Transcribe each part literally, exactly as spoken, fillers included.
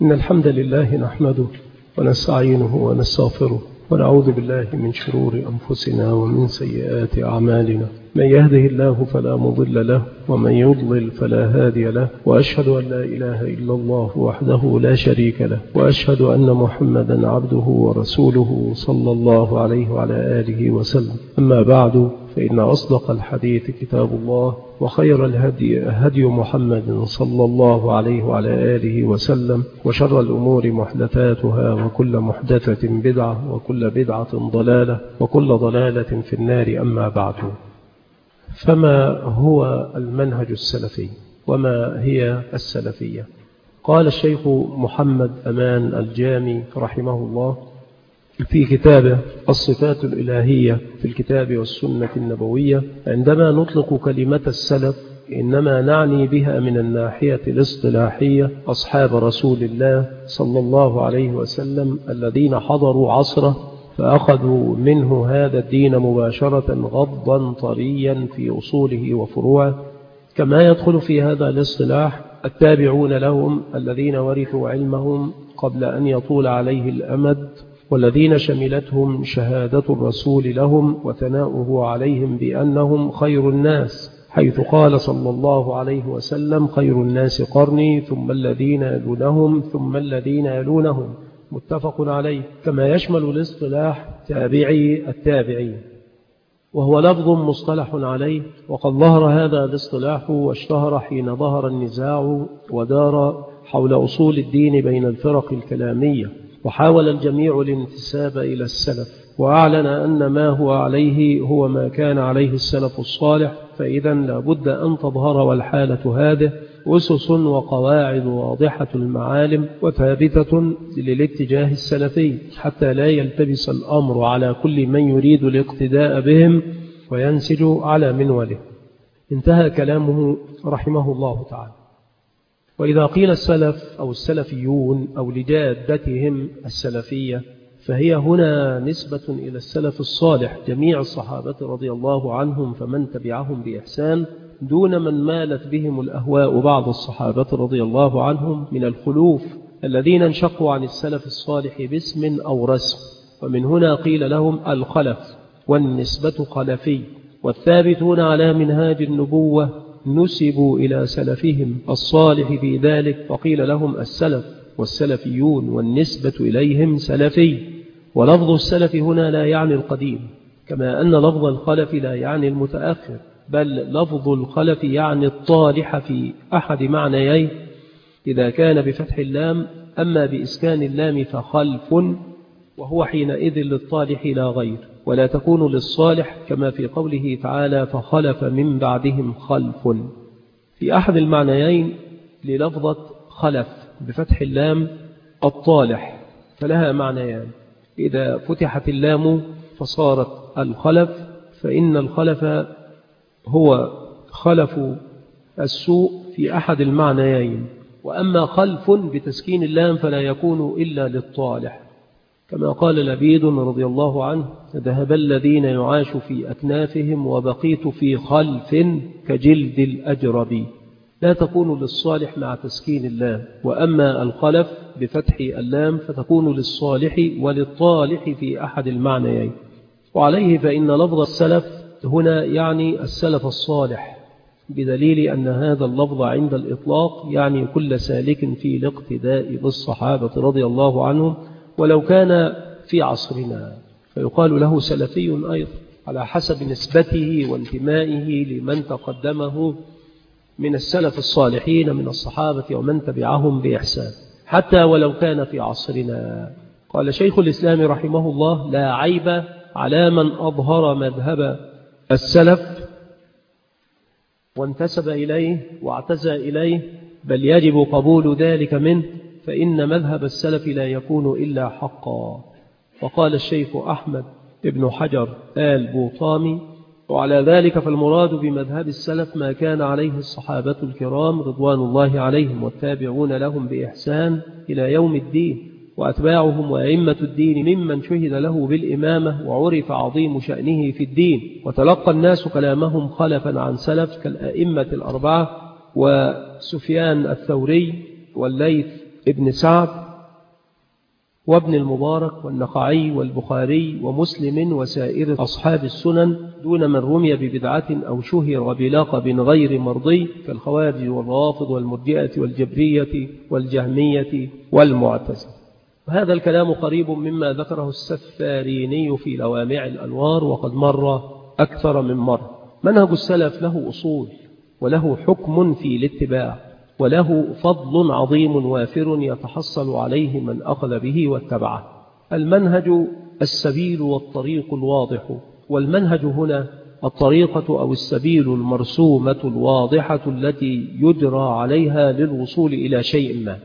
إن الحمد لله نحمده ونستعينه ونستغفره ونعوذ بالله من شرور أنفسنا ومن سيئات أعمالنا. من يهده الله فلا مضل له ومن يضلل فلا هادي له، وأشهد أن لا إله إلا الله وحده لا شريك له، وأشهد أن محمدا عبده ورسوله صلى الله عليه وعلى آله وسلم. أما بعد، فإن أصدق الحديث كتاب الله، وخير الهدي هدي محمد صلى الله عليه وعلى آله وسلم، وشر الأمور محدثاتها، وكل محدثة بدعة، وكل بدعة ضلالة، وكل ضلالة في النار. أما بعد، فما هو المنهج السلفي وما هي السلفية؟ قال الشيخ محمد أمان الجامي رحمه الله في كتابه الصفات الإلهية في الكتاب والسنة النبوية: عندما نطلق كلمة السلف إنما نعني بها من الناحية الاصطلاحية أصحاب رسول الله صلى الله عليه وسلم الذين حضروا عصره فأخذوا منه هذا الدين مباشرة غضا طريا في أصوله وفروعه. كما يدخل في هذا الاصطلاح التابعون لهم الذين ورثوا علمهم قبل أن يطول عليه الأمد، والذين شملتهم شهادة الرسول لهم وثناؤه عليهم بأنهم خير الناس، حيث قال صلى الله عليه وسلم: خير الناس قرني ثم الذين يلونهم ثم الذين يلونهم، متفق عليه. كما يشمل الاصطلاح تابعي التابعين، وهو لفظ مصطلح عليه، وقد ظهر هذا الاصطلاح واشتهر حين ظهر النزاع ودار حول أصول الدين بين الفرق الكلامية، وحاول الجميع الانتساب إلى السلف، وأعلن أن ما هو عليه هو ما كان عليه السلف الصالح. فإذا لابد أن تظهر والحالة هذه أسس وقواعد واضحة المعالم وثابتة للاتجاه السلفي، حتى لا يلتبس الأمر على كل من يريد الاقتداء بهم وينسج على منوله. انتهى كلامه رحمه الله تعالى. وإذا قيل السلف أو السلفيون أو لجادتهم السلفية، فهي هنا نسبة إلى السلف الصالح جميع الصحابة رضي الله عنهم فمن تبعهم بإحسان، دون من مالت بهم الأهواء بعض الصحابة رضي الله عنهم من الخلوف الذين انشقوا عن السلف الصالح باسم أو رسم. ومن هنا قيل لهم الخلف، والنسبة خلفي. والثابتون على منهاج النبوة نسبوا إلى سلفهم الصالح في ذلك، فقيل لهم السلف والسلفيون، والنسبة إليهم سلفي. ولفظ السلف هنا لا يعني القديم، كما أن لفظ الخلف لا يعني المتأخر، بل لفظ الخلف يعني الطالح في أحد معنيين إذا كان بفتح اللام، أما بإسكان اللام فخلف، وهو حينئذ للطالح لا غير، ولا تكون للصالح كما في قوله تعالى: فخلف من بعدهم خلف. في أحد المعنيين للفظة خلف بفتح اللام الطالح، فلها معنيان: إذا فتحت اللام فصارت الخلف، فإن الخلف هو خلف السوء في أحد المعنيين، وأما خلف بتسكين اللام فلا يكون إلا للطالح، كما قال لبيد رضي الله عنه: ذهب الذين يعاش في أكنافهم وبقيت في خلف كجلد الأجرب. لا تكون للصالح مع تسكين اللام، وأما الخلف بفتح اللام فتكون للصالح وللطالح في أحد المعنيين. وعليه فإن لفظ السلف هنا يعني السلف الصالح، بدليل أن هذا اللفظ عند الإطلاق يعني كل سالك في الاقتداء بالصحابة رضي الله عنهم ولو كان في عصرنا، فيقال له سلفي أيضا على حسب نسبته وانتمائه لمن تقدمه من السلف الصالحين من الصحابة ومن تبعهم بإحسان، حتى ولو كان في عصرنا. قال شيخ الإسلام رحمه الله: لا عيب على من أظهر مذهب السلف وانتسب إليه واعتزى إليه، بل يجب قبول ذلك منه، فإن مذهب السلف لا يكون إلا حقا. وقال الشيخ أحمد ابن حجر آل بوطامي: وعلى ذلك فالمراد بمذهب السلف ما كان عليه الصحابة الكرام رضوان الله عليهم والتابعون لهم بإحسان إلى يوم الدين، وأتباعهم وأئمة الدين ممن شهد له بالإمامة وعرف عظيم شأنه في الدين، وتلقى الناس كلامهم خلفا عن سلف كالأئمة الأربعة وسفيان الثوري والليث ابن سعد وابن المبارك والنخعي والبخاري ومسلم وسائر أصحاب السنن دون من رمي ببدعة أو شهر بلقب غير مرضي كالخوارج والروافض والمرجئة والجبرية والجهمية والمعتزلة. وهذا الكلام قريب مما ذكره السفاريني في لوامع الأنوار وقد مر أكثر من مرة. منهج السلف له أصول وله حكم في الاتباع وله فضل عظيم وافر يتحصل عليه من أخذ به واتبعه. المنهج السبيل والطريق الواضح، والمنهج هنا الطريقة أو السبيل المرسومة الواضحة التي يجرى عليها للوصول إلى شيء ما.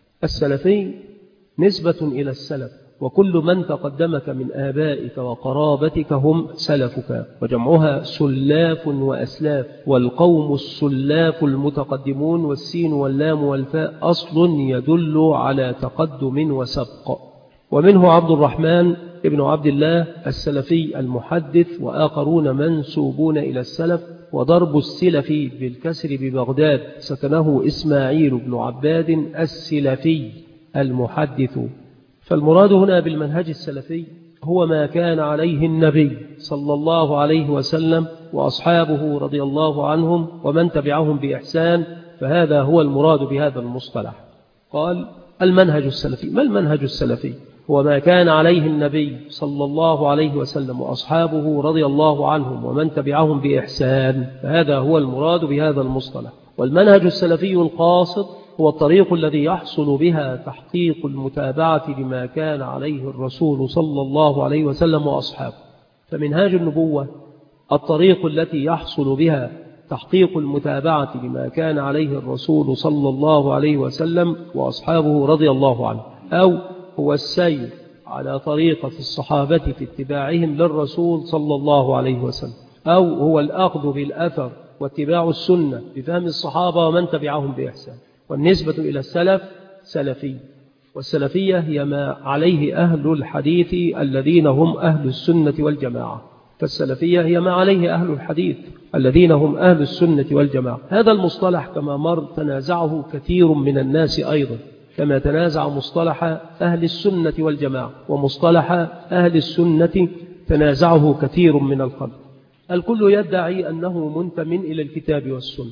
السلفي نسبة إلى السلف، وكل من تقدمك من آبائك وقرابتك هم سلفك، وجمعها سلاف وأسلاف، والقوم السلاف المتقدمون، والسين واللام والفاء أصل يدل على تقدم وسبق. ومنه عبد الرحمن ابن عبد الله السلفي المحدث، وآخرون منسوبون إلى السلف. وضرب السلف بالكسر ببغداد سكنه إسماعيل بن عباد السلفي المحدث. فالمراد هنا بالمنهج السلفي هو ما كان عليه النبي صلى الله عليه وسلم وأصحابه رضي الله عنهم ومن تبعهم بإحسان، فهذا هو المراد بهذا المصطلح. قال المنهج السلفي. ما المنهج السلفي؟ هو ما كان عليه النبي صلى الله عليه وسلم وأصحابه رضي الله عنهم ومن تبعهم بإحسان، فهذا هو المراد بهذا المصطلح. والمنهج السلفي القاصد هو الطريق الذي يحصل بها تحقيق المتابعة لما كان عليه الرسول صلى الله عليه وسلم وأصحابه. فمنهاج النبوة الطريق التي يحصل بها تحقيق المتابعة لما كان عليه الرسول صلى الله عليه وسلم وأصحابه رضي الله عنه، أو هو السير على طريقة الصحابة في اتباعهم للرسول صلى الله عليه وسلم، أو هو الأخذ بالأثر واتباع السنة بفهم الصحابة ومن تبعهم بإحسان. والنسبة إلى السلف سلفي، والسلفية هي ما عليه أهل الحديث الذين هم أهل السنة والجماعة. فالسلفية هي ما عليه أهل الحديث الذين هم أهل السنة والجماعة. هذا المصطلح كما مر تنازعه كثير من الناس أيضا، كما تنازع مصطلح أهل السنة والجماعة، ومصطلح أهل السنة تنازعه كثير من الخلق. الكل يدعي أنه منتم إلى الكتاب والسنة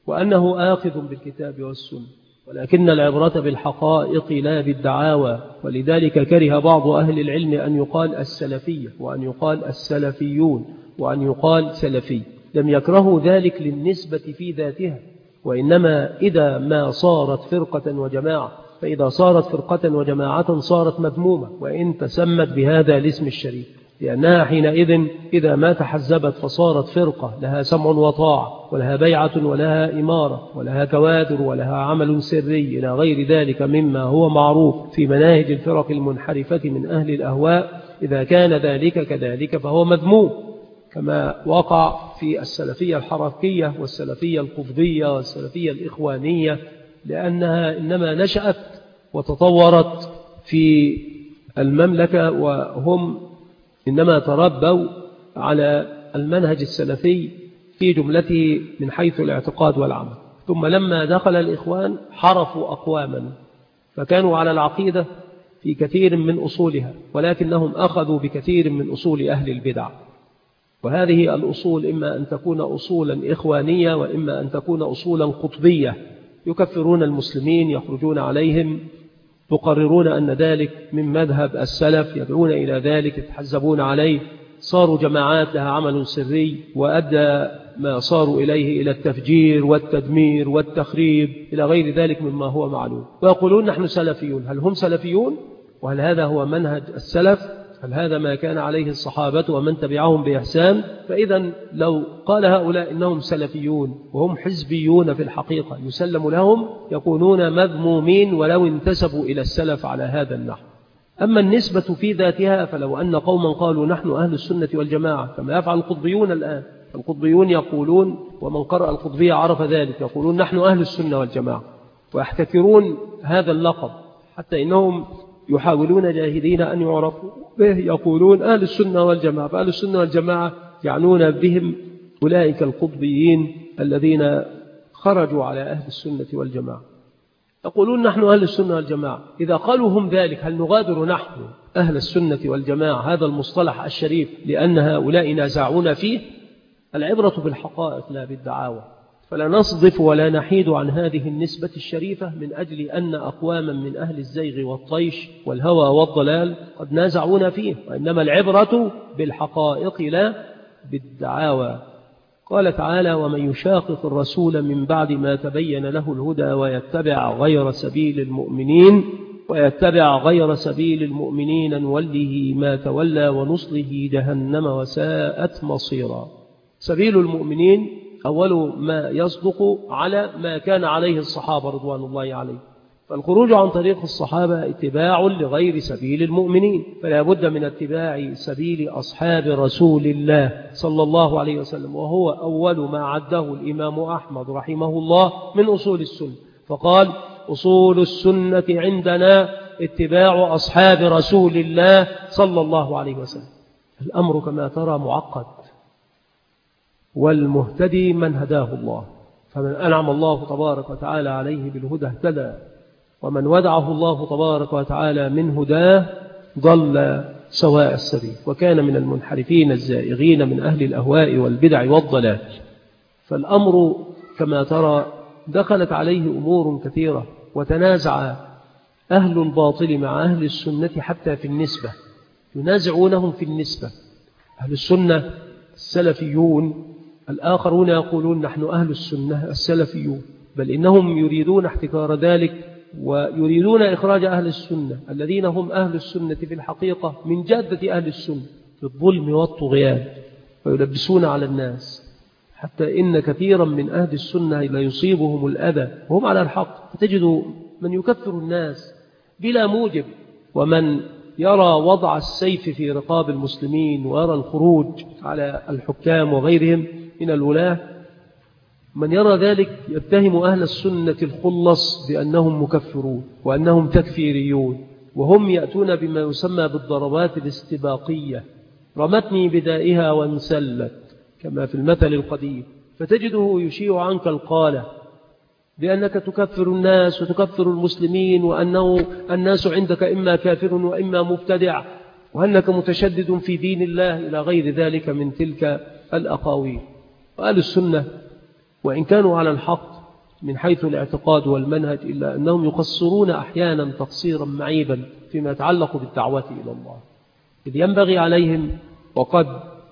وأنه آخذ بالكتاب والسنة، ولكن العبرة بالحقائق لا بالدعاوى. ولذلك كره بعض أهل العلم أن يقال السلفية وأن يقال السلفيون وأن يقال سلفي. لم يكرهوا ذلك للنسبة في ذاتها، وإنما إذا ما صارت فرقة وجماعة، فإذا صارت فرقة وجماعة صارت مذمومة وإن تسمت بهذا الاسم الشريف، لأنها حينئذ إذا ما تحزبت فصارت فرقة لها سمع وطاعة ولها بيعة ولها إمارة ولها كوادر ولها عمل سري إلى غير ذلك مما هو معروف في مناهج الفرق المنحرفة من أهل الأهواء. إذا كان ذلك كذلك فهو مذموم، كما وقع في السلفية الحركية والسلفية القطبية والسلفية الإخوانية، لأنها إنما نشأت وتطورت في المملكة، وهم إنما تربوا على المنهج السلفي في جملته من حيث الاعتقاد والعمل. ثم لما دخل الإخوان حرفوا أقواما فكانوا على العقيدة في كثير من أصولها، ولكنهم أخذوا بكثير من أصول أهل البدع. وهذه الأصول إما أن تكون أصولا إخوانية وإما أن تكون أصولا قطبية، يكفرون المسلمين، يخرجون عليهم، يقررون أن ذلك من مذهب السلف، يدعون إلى ذلك، يتحزبون عليه. صاروا جماعات لها عمل سري، وأدى ما صاروا إليه إلى التفجير والتدمير والتخريب إلى غير ذلك مما هو معلوم. ويقولون نحن سلفيون. هل هم سلفيون؟ وهل هذا هو منهج السلف؟ هل هذا ما كان عليه الصحابة ومن تبعهم بإحسان؟ فإذا لو قال هؤلاء إنهم سلفيون وهم حزبيون في الحقيقة يسلم لهم، يكونون مذمومين ولو انتسبوا إلى السلف على هذا النحو. أما النسبة في ذاتها، فلو أن قوما قالوا نحن أهل السنة والجماعة كما يفعل القطبيون الآن، القطبيون يقولون، ومن قرأ القطبية عرف ذلك، يقولون نحن أهل السنة والجماعة، ويحتكرون هذا اللقب حتى إنهم يحاولون جاهدين أن يعرفوا به، يقولون أهل السنة والجماعة. فأهل السنة والجماعة يعنون بهم أولئك القطبيين الذين خرجوا على أهل السنة والجماعة. يقولون نحن أهل السنة والجماعة. إذا قالوا هم ذلك هل نغادر نحن أهل السنة والجماعة هذا المصطلح الشريف لأن هؤلاء نازعون فيه؟ العبرة بالحقائق لا بالدعاوى. فلا نصدف ولا نحيد عن هذه النسبة الشريفة من أجل أن أقواما من أهل الزيغ والطيش والهوى والضلال قد نازعون فيه، وإنما العبرة بالحقائق لا بالدعاوى. قال تعالى: ومن يشاقق الرسول من بعد ما تبين له الهدى ويتبع غير سبيل المؤمنين ويتبع غير سبيل المؤمنين نوله ما تولى ونصله جهنم وساءت مصيرا. سبيل المؤمنين أول ما يصدق على ما كان عليه الصحابة رضوان الله عليه، فالخروج عن طريق الصحابة اتباع لغير سبيل المؤمنين، فلا بد من اتباع سبيل أصحاب رسول الله صلى الله عليه وسلم، وهو أول ما عده الإمام أحمد رحمه الله من أصول السنة، فقال: أصول السنة عندنا اتباع أصحاب رسول الله صلى الله عليه وسلم. الأمر كما ترى معقد، والمهتدي من هداه الله، فمن أنعم الله تبارك وتعالى عليه بالهدى اهتدى، ومن ودعه الله تبارك وتعالى من هداه ضل سواء السبيل وكان من المنحرفين الزائغين من أهل الأهواء والبدع والضلال. فالأمر كما ترى دخلت عليه أمور كثيرة، وتنازع أهل الباطل مع أهل السنة حتى في النسبة، ينازعونهم في النسبة. أهل السنة السلفيون، الآخرون يقولون نحن أهل السنة السلفيون، بل إنهم يريدون احتكار ذلك ويريدون إخراج أهل السنة الذين هم أهل السنة في الحقيقة من جادة أهل السنة بالظلم والطغيان، ويلبسون على الناس حتى إن كثيرا من أهل السنة لا يصيبهم الأذى وهم على الحق، فتجد من يكثر الناس بلا موجب، ومن يرى وضع السيف في رقاب المسلمين ويرى الخروج على الحكام وغيرهم من الولاة، من يرى ذلك يتهم أهل السنة الخلص بأنهم مكفرون وأنهم تكفيريون، وهم يأتون بما يسمى بالضربات الاستباقية: رمتني بدائها وانسلت، كما في المثل القديم، فتجده يشيع عنك القالة بأنك تكفر الناس وتكفر المسلمين، وأنه الناس عندك إما كافر وإما مبتدع، وأنك متشدد في دين الله، إلى غير ذلك من تلك الأقاويل. وأهل السنة وإن كانوا على الحق من حيث الاعتقاد والمنهج، إلا أنهم يقصرون أحيانا تقصيرا معيبا فيما يتعلق بالدعوة إلى الله، إذ ينبغي عليهم، وقد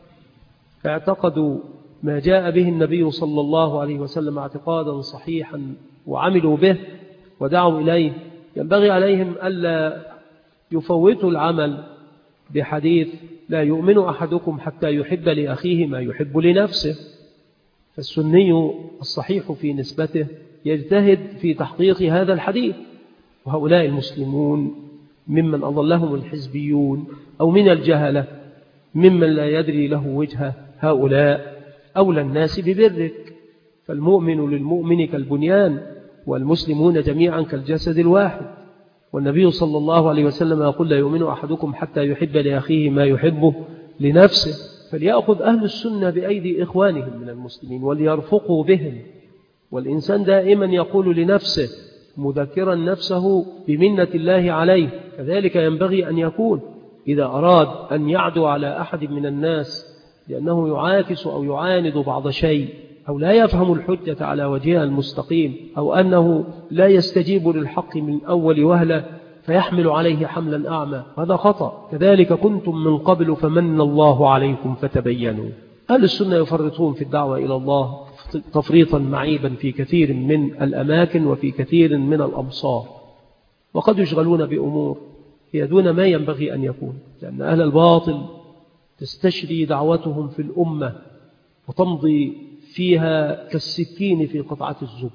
اعتقدوا ما جاء به النبي صلى الله عليه وسلم اعتقادا صحيحا وعملوا به ودعوا إليه، ينبغي عليهم ألا يفوتوا العمل بحديث: لا يؤمن أحدكم حتى يحب لأخيه ما يحب لنفسه. فالسني الصحيح في نسبته يجتهد في تحقيق هذا الحديث، وهؤلاء المسلمون ممن أضلهم الحزبيون أو من الجهلة ممن لا يدري له وجهه، هؤلاء أولى الناس ببرك، فالمؤمن للمؤمن كالبنيان، والمسلمون جميعا كالجسد الواحد. والنبي صلى الله عليه وسلم يقول: لا يؤمن أحدكم حتى يحب لأخيه ما يحبه لنفسه. فليأخذ أهل السنة بأيدي إخوانهم من المسلمين وليرفقوا بهم، والإنسان دائما يقول لنفسه مذكرا نفسه بمنة الله عليه، كذلك ينبغي أن يكون إذا أراد أن يعدو على أحد من الناس لأنه يعاكس أو يعاند بعض شيء، أو لا يفهم الحجة على وجهها المستقيم، أو أنه لا يستجيب للحق من أول وهلة فيحمل عليه حملا أعمى، هذا خطأ. كذلك كنتم من قبل فمن الله عليكم فتبينوا. أهل السنة يفرطون في الدعوة إلى الله تفريطا معيبا في كثير من الأماكن وفي كثير من الأمصار، وقد يشغلون بأمور هي دون ما ينبغي أن يكون، لأن أهل الباطل تستشري دعوتهم في الأمة وتمضي فيها كالسكين في قطعة الزبد،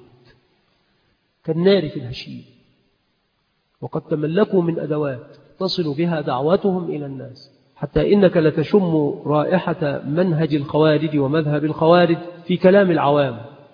كالنار في الهشيم، وقد تملكوا من أدوات تصل بها دعوتهم إلى الناس، حتى إنك لتشم رائحة منهج الخوارج ومذهب الخوارج في كلام العوام،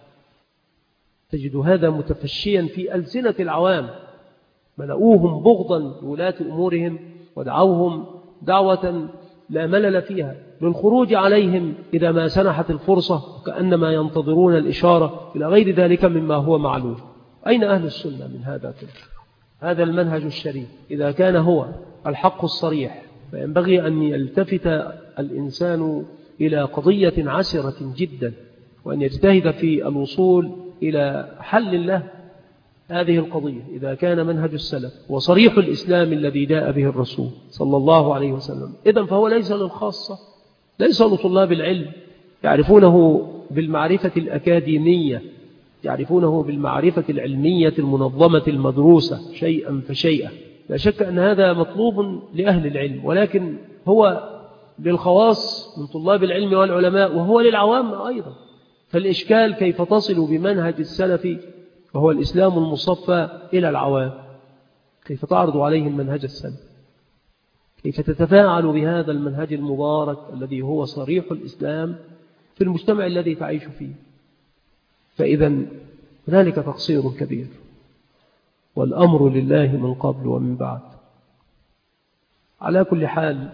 تجد هذا متفشيا في ألسنة العوام، ملؤوهم بغضا لولاة أمورهم ودعوهم دعوة لا ملل فيها للخروج عليهم إذا ما سنحت الفرصة، كأنما ينتظرون الإشارة إلى غير ذلك مما هو معلوم. أين أهل السنة من هذا كله؟ هذا المنهج الشريف إذا كان هو الحق الصريح فينبغي أن يلتفت الإنسان إلى قضية عسرة جدا وأن يجتهد في الوصول إلى حل له هذه القضية. إذا كان منهج السلف وصريح الإسلام الذي جاء به الرسول صلى الله عليه وسلم إذن فهو ليس للخاصة، ليس لطلاب العلم يعرفونه بالمعرفة الأكاديمية، يعرفونه بالمعرفة العلمية المنظمة المدروسة شيئا فشيئا. لا شك أن هذا مطلوب لأهل العلم، ولكن هو للخواص من طلاب العلم والعلماء وهو للعوام أيضا. فالإشكال كيف تصل بمنهج السلف وهو الإسلام المصفى إلى العوام، كيف تعرض عليهم منهج السلف، كيف تتفاعل بهذا المنهج المبارك الذي هو صريح الإسلام في المجتمع الذي تعيش فيه. فإذا هنالك تقصير كبير، والأمر لله من قبل ومن بعد. على كل حال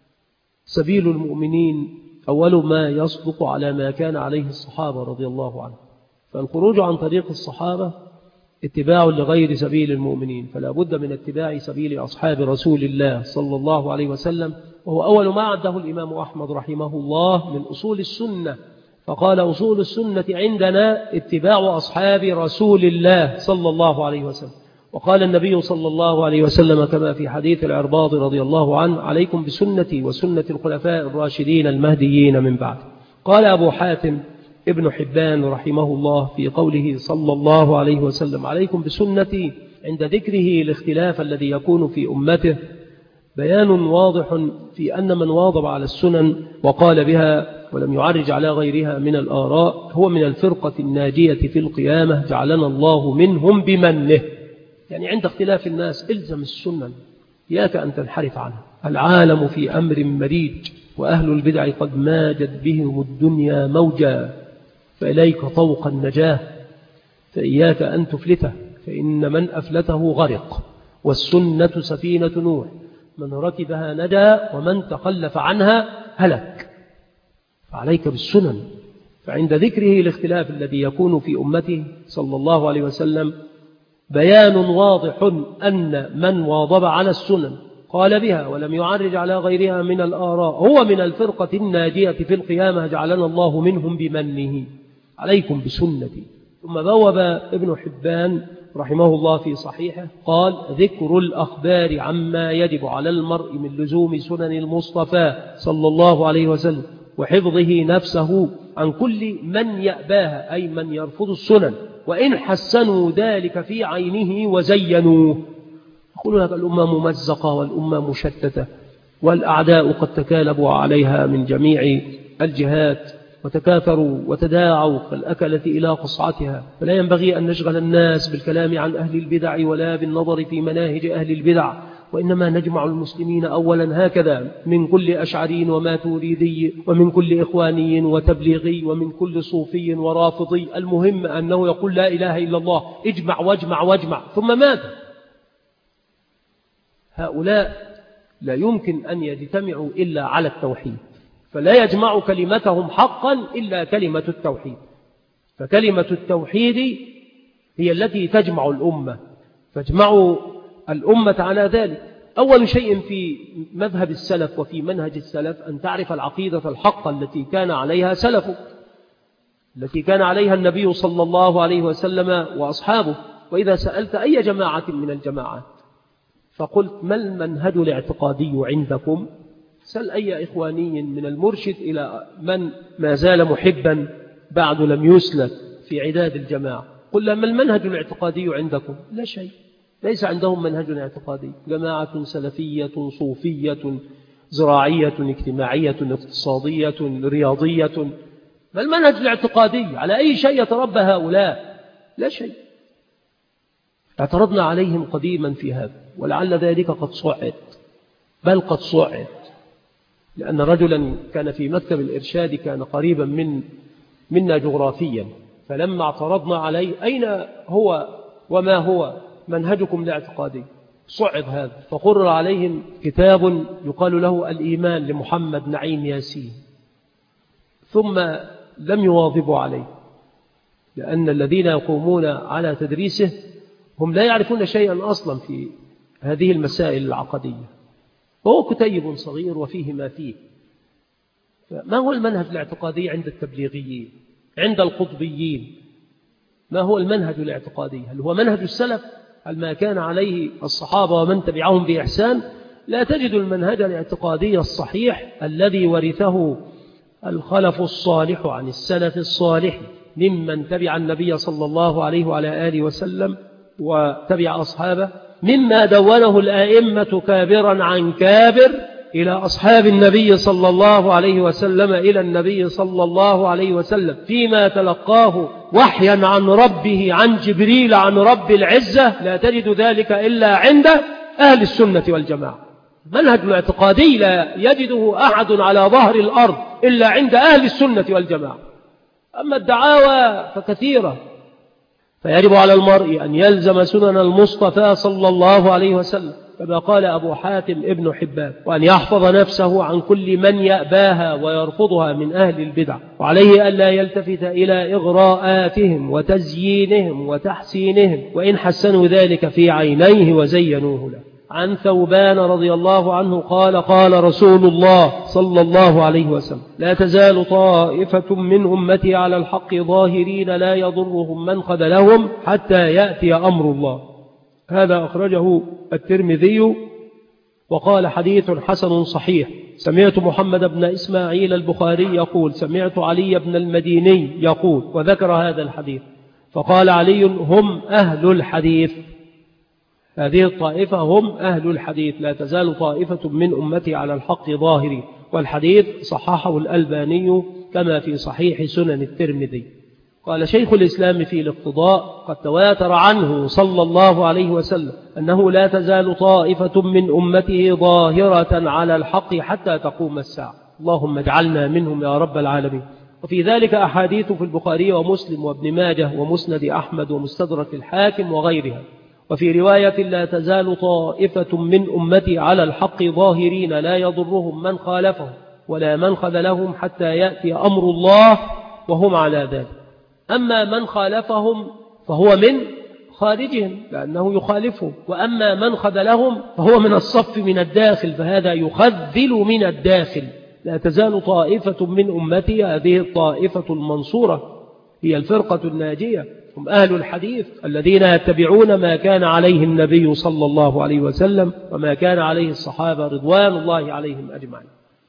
سبيل المؤمنين أول ما يصدق على ما كان عليه الصحابة رضي الله عنهم، فالخروج عن طريق الصحابة اتباع لغير سبيل المؤمنين، فلا بد من اتباع سبيل أصحاب رسول الله صلى الله عليه وسلم، وهو أول ما عده الإمام أحمد رحمه الله من أصول السنة، فقال أصول السنة عندنا اتباع أصحاب رسول الله صلى الله عليه وسلم. وقال النبي صلى الله عليه وسلم كما في حديث العرباض رضي الله عنه: عليكم بسنتي وسنة الخلفاء الراشدين المهديين من بعد. قال أبو حاتم ابن حبان رحمه الله في قوله صلى الله عليه وسلم: عليكم بسنتي، عند ذكره الاختلاف الذي يكون في أمته، بيان واضح في أن من واظب على السنن وقال بها ولم يعرج على غيرها من الآراء هو من الفرقة الناجية في القيامة، جعلنا الله منهم بمنه. يعني عند اختلاف الناس الزم السنن، إياك أن تنحرف عنها. العالم في أمر مريج، وأهل البدع قد ماجت بهم الدنيا موجا، فإليك طوق النجاة، فإياك أن تفلته، فإن من أفلته غرق، والسنة سفينة نوح، من ركبها نجا ومن تخلف عنها هلك. فعليك بالسنن. فعند ذكره الاختلاف الذي يكون في أمته صلى الله عليه وسلم بيان واضح أن من واظب على السنن قال بها ولم يعرج على غيرها من الآراء هو من الفرقة الناجية في القيامة، جعلنا الله منهم بمنه. عليكم بسنتي. ثم بوب ابن حبان رحمه الله في صحيحه قال: ذكر الأخبار عما يجب على المرء من لزوم سنن المصطفى صلى الله عليه وسلم، وحفظه نفسه عن كل من يأباها، أي من يرفض السنن، وإن حسنوا ذلك في عينه وزينوه. يقولون هذا الأمة ممزقة والأمة مشتتة، والأعداء قد تكالبوا عليها من جميع الجهات، وتكاثروا وتداعوا كالأكلة إلى قصعتها. فلا ينبغي أن نشغل الناس بالكلام عن أهل البدع ولا بالنظر في مناهج أهل البدع، وإنما نجمع المسلمين أولا هكذا من كل أشعري وماتوريدي، ومن كل إخواني وتبليغي، ومن كل صوفي ورافضي. المهم أنه يقول لا إله إلا الله، اجمع واجمع واجمع. ثم ماذا؟ هؤلاء لا يمكن أن يجتمعوا إلا على التوحيد، فلا يجمع كلمتهم حقا إلا كلمة التوحيد. فكلمة التوحيد هي التي تجمع الأمة، فاجمعوا الأمة على ذلك. أول شيء في مذهب السلف وفي منهج السلف أن تعرف العقيدة الحقة التي كان عليها سلفه، التي كان عليها النبي صلى الله عليه وسلم وأصحابه. وإذا سألت أي جماعة من الجماعات فقلت ما المنهج الاعتقادي عندكم، سل أي إخواني من المرشد إلى من ما زال محبا بعد لم يسلك في عداد الجماعة، قل ما المنهج الاعتقادي عندكم؟ لا شيء، ليس عندهم منهج اعتقادي. جماعة سلفية صوفية زراعية اجتماعية اقتصادية رياضية، ما المنهج الاعتقادي؟ على أي شيء يتربى هؤلاء؟ لا شيء. اعترضنا عليهم قديما في هذا، ولعل ذلك قد صعد، بل قد صعد، لأن رجلا كان في مكتب الإرشاد كان قريبا من منا جغرافيا، فلما اعترضنا عليه أين هو وما هو منهجكم الاعتقادي، صعد هذا، فقرر عليهم كتاب يقال له الإيمان لمحمد نعيم ياسين، ثم لم يواظبوا عليه، لأن الذين يقومون على تدريسه هم لا يعرفون شيئا أصلا في هذه المسائل العقدية، وهو كتيب صغير وفيه ما فيه. ما هو المنهج الاعتقادي عند التبليغيين، عند القطبيين؟ ما هو المنهج الاعتقادي؟ هل هو منهج السلف؟ هل ما كان عليه الصحابة ومن تبعهم بإحسان؟ لا تجد المنهج الاعتقادي الصحيح الذي ورثه الخلف الصالح عن السلف الصالح ممن تبع النبي صلى الله عليه وعلى آله وسلم وتبع أصحابه، مما دونه الآئمة كابرا عن كابر إلى أصحاب النبي صلى الله عليه وسلم، إلى النبي صلى الله عليه وسلم فيما تلقاه وحيا عن ربه عن جبريل عن رب العزة. لا تجد ذلك إلا عند أهل السنة والجماعة. منهج الاعتقادي لا يجده أحد على ظهر الأرض إلا عند أهل السنة والجماعة. أما الدعاوى فكثيرة، فيجب على المرء أن يلزم سنن المصطفى صلى الله عليه وسلم كما قال أبو حاتم ابن حبان، وأن يحفظ نفسه عن كل من يأباها ويرفضها من أهل البدع، وعليه ألا يلتفت إلى إغراءاتهم وتزيينهم وتحسينهم وإن حسنوا ذلك في عينيه وزينوه له. عن ثوبان رضي الله عنه قال قال رسول الله صلى الله عليه وسلم: لا تزال طائفة من أمتي على الحق ظاهرين لا يضرهم من خذلهم حتى يأتي أمر الله. هذا أخرجه الترمذي وقال حديث حسن صحيح. سمعت محمد بن إسماعيل البخاري يقول سمعت علي بن المديني يقول، وذكر هذا الحديث، فقال علي: هم أهل الحديث. هذه الطائفة هم أهل الحديث. لا تزال طائفة من أمتي على الحق ظاهرين. والحديث صححه الألباني كما في صحيح سنن الترمذي. قال شيخ الإسلام في الاقتضاء: قد تواتر عنه صلى الله عليه وسلم أنه لا تزال طائفة من أمته ظاهرة على الحق حتى تقوم الساعة. اللهم اجعلنا منهم يا رب العالمين. وفي ذلك أحاديث في البخاري ومسلم وابن ماجه ومسند أحمد ومستدرك الحاكم وغيرها. وفي رواية: لا تزال طائفة من أمتي على الحق ظاهرين لا يضرهم من خالفهم ولا من خذلهم حتى يأتي أمر الله وهم على ذلك. أما من خالفهم فهو من خارجهم لأنه يخالفهم، وأما من خذلهم فهو من الصف من الداخل، فهذا يخذل من الداخل. لا تزال طائفة من أمتي، هذه الطائفة المنصورة هي الفرقة الناجية، هم أهل الحديث الذين يتبعون ما كان عليه النبي صلى الله عليه وسلم وما كان عليه الصحابة رضوان الله عليهم أجمعين.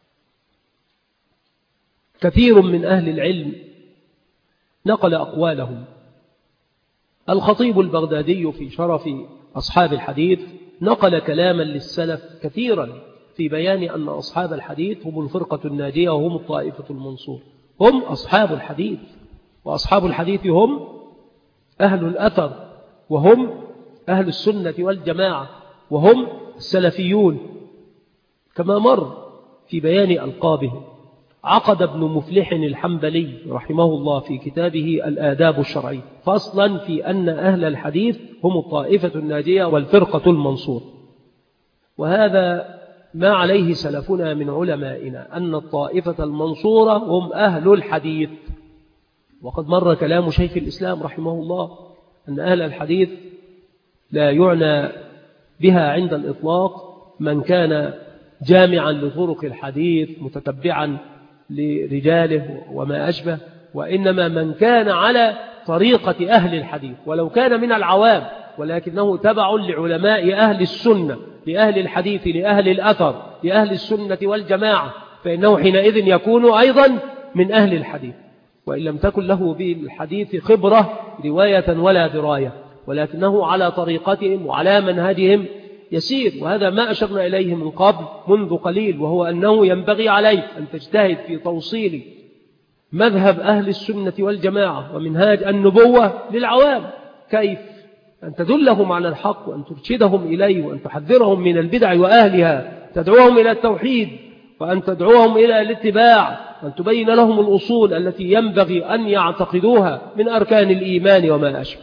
كثير من أهل العلم نقل أقوالهم. الخطيب البغدادي في شرف أصحاب الحديث نقل كلاما للسلف كثيرا في بيان أن أصحاب الحديث هم الفرقة الناجية وهم الطائفة المنصورة. هم أصحاب الحديث، وأصحاب الحديث هم أهل الأثر، وهم أهل السنة والجماعة، وهم السلفيون كما مر في بيان ألقابهم. عقد ابن مفلح الحنبلي رحمه الله في كتابه الآداب الشرعية فصلا في أن أهل الحديث هم الطائفة الناجية والفرقة المنصورة، وهذا ما عليه سلفنا من علمائنا، أن الطائفة المنصورة هم أهل الحديث. وقد مر كلام شيخ الإسلام رحمه الله أن أهل الحديث لا يعنى بها عند الإطلاق من كان جامعا لطرق الحديث متتبعا لرجاله وما أشبه، وإنما من كان على طريقة أهل الحديث ولو كان من العوام ولكنه تبع لعلماء أهل السنة، لأهل الحديث، لأهل الأثر، لأهل السنة والجماعة، فإنه حينئذ يكون أيضا من أهل الحديث، وإن لم تكن له بالحديث خبرة رواية ولا دراية، ولكنه على طريقتهم وعلى منهجهم يسير. وهذا ما أشرنا إليه من قبل منذ قليل، وهو أنه ينبغي عليك أن تجتهد في توصيل مذهب أهل السنة والجماعة ومنهاج النبوة للعوام. كيف؟ أن تدلهم على الحق وأن ترشدهم إليه وأن تحذرهم من البدع وأهلها، تدعوهم إلى التوحيد وأن تدعوهم إلى الاتباع، وأن تبين لهم الأصول التي ينبغي أن يعتقدوها من أركان الإيمان وما أشبه.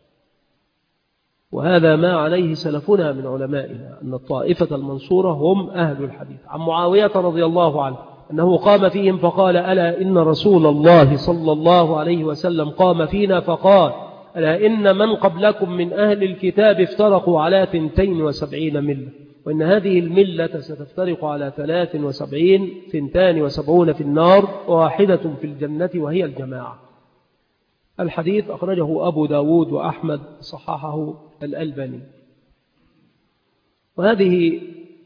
وهذا ما عليه سلفنا من علمائنا، أن الطائفة المنصورة هم أهل الحديث. عن معاوية رضي الله عنه أنه قام فيهم فقال ألا إن رسول الله صلى الله عليه وسلم قام فينا فقال ألا إن من قبلكم من أهل الكتاب افترقوا على ثنتين وسبعين ملة وإن هذه الملة ستفترق على ثلاث وسبعين ثنتان وسبعون في النار وواحدة في الجنة وهي الجماعة. الحديث أخرجه أبو داود وأحمد صححه الألباني. وهذه